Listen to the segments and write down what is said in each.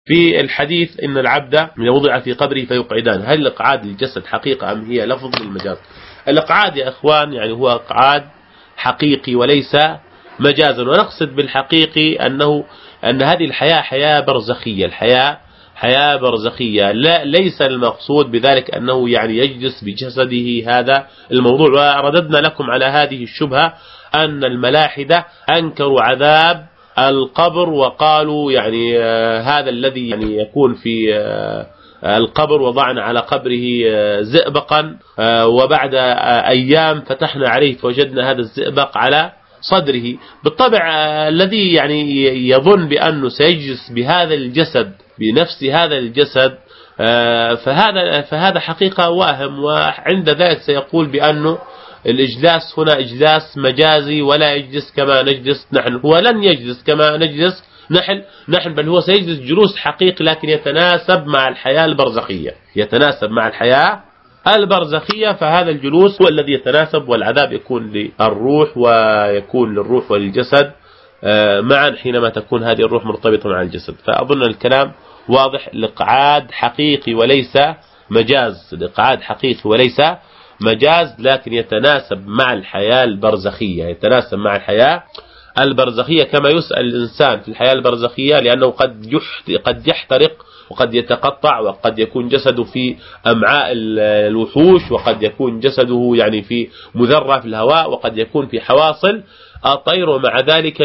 في الحديث إن العبد إذا وضع في قبره فيقعدان، هل الإقعاد للجسد حقيقة أم هي لفظ للمجاز؟ الإقعاد يا إخوان يعني هو إقعاد حقيقي وليس مجازا، ونقصد بالحقيقي أن هذه الحياة حياة برزخية، الحياة حياة برزخية، لا ليس المقصود بذلك أنه يعني يجلس بجسده. هذا الموضوع، ورددنا لكم على هذه الشبهة أن الملاحدة أنكروا عذاب القبر وقالوا يعني هذا الذي يعني يكون في القبر وضعنا على قبره زئبقا وبعد أيام فتحنا عليه فوجدنا هذا الزئبق على صدره. بالطبع الذي يعني يظن بأنه سيجلس بهذا الجسد بنفس هذا الجسد فهذا حقيقة واهم، وعند ذلك سيقول بأنه الإجلاس هنا إجلاس مجازي ولا يجلس كما نجلس نحن، هو لن يجلس كما نجلس نحن بل هو سيجلس جلوس حقيقي لكن يتناسب مع الحياة البرزخية، يتناسب مع الحياة البرزخية، فهذا الجلوس هو الذي يتناسب، والعذاب يكون للروح ويكون للروح وللجسد معا حينما تكون هذه الروح مرتبطة مع الجسد. فأظن الكلام واضح. الإقعاد حقيقي وليس مجاز، الإقعاد حقيقي وليس مجاز لكن يتناسب مع الحياة البرزخية، يتناسب مع الحياة البرزخية كما يسأل الإنسان في الحياة البرزخية، لأنه قد يحترق وقد يتقطع وقد يكون جسده في أمعاء الوحوش وقد يكون جسده يعني في مذرة في الهواء وقد يكون في حواصل الطير، ومع ذلك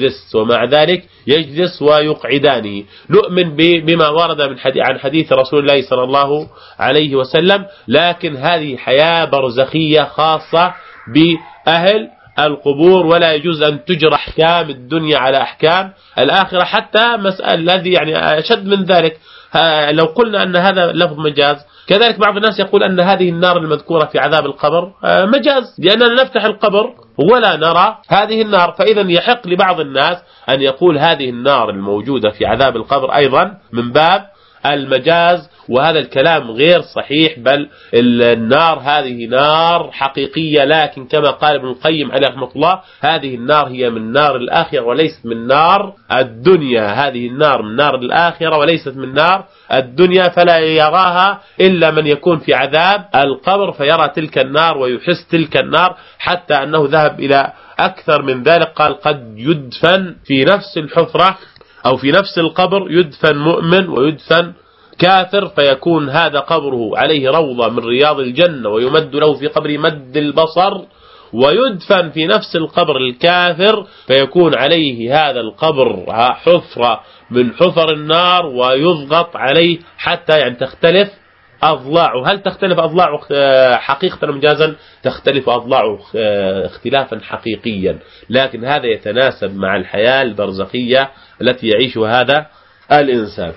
يجلس ويقعدانه. نؤمن بما ورد عن حديث رسول الله صلى الله عليه وسلم، لكن هذه حياة برزخية خاصة بأهل القبور، ولا يجوز أن تجرى أحكام الدنيا على أحكام الآخرة. حتى مسألة الذي يعني أشد من ذلك، لو قلنا أن هذا لفظ مجاز، كذلك بعض الناس يقول أن هذه النار المذكورة في عذاب القبر مجاز، لأننا نفتح القبر ولا نرى هذه النار، فإذا يحق لبعض الناس أن يقول هذه النار الموجودة في عذاب القبر أيضا من باب المجاز، وهذا الكلام غير صحيح، بل النار هذه نار حقيقية، لكن كما قال ابن القيم عليه رحمة الله هذه النار هي من نار الآخرة وليست من نار الدنيا، هذه النار من نار الآخرة وليست من نار الدنيا، فلا يراها إلا من يكون في عذاب القبر فيرى تلك النار ويحس تلك النار، حتى أنه ذهب إلى أكثر من ذلك، قال قد يدفن في نفس الحفرة أو في نفس القبر يدفن مؤمن ويدفن كافر، فيكون هذا قبره عليه روضة من رياض الجنة ويمد له في قبره مد البصر، ويدفن في نفس القبر الكافر فيكون عليه هذا القبر حفرة من حفر النار ويضغط عليه حتى يعني تختلف أضلاعه. هل تختلف أضلاعه حقيقة مجازا؟ تختلف أضلاعه اختلافا حقيقيا، لكن هذا يتناسب مع الحياة البرزخية التي يعيشها هذا الإنسان.